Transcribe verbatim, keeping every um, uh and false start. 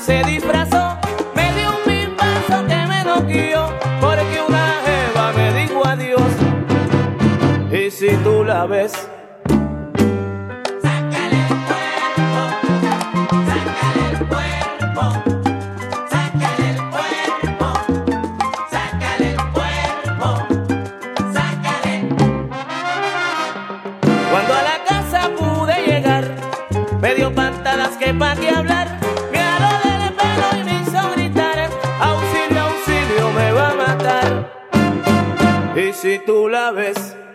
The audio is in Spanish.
se disfrazó, me dio un pipazo que me noqueó, porque una jeva me dijo adiós. Y si tú la ves, sácale el cuerpo, sácale el cuerpo, sácale el cuerpo, sácale el cuerpo, sácale. cuando a la casa pude llegar, me dio patadas que pa' qué hablar, me agarró del pelo y me hizo gritar, auxilio, auxilio, me va a matar. Y si tú la ves,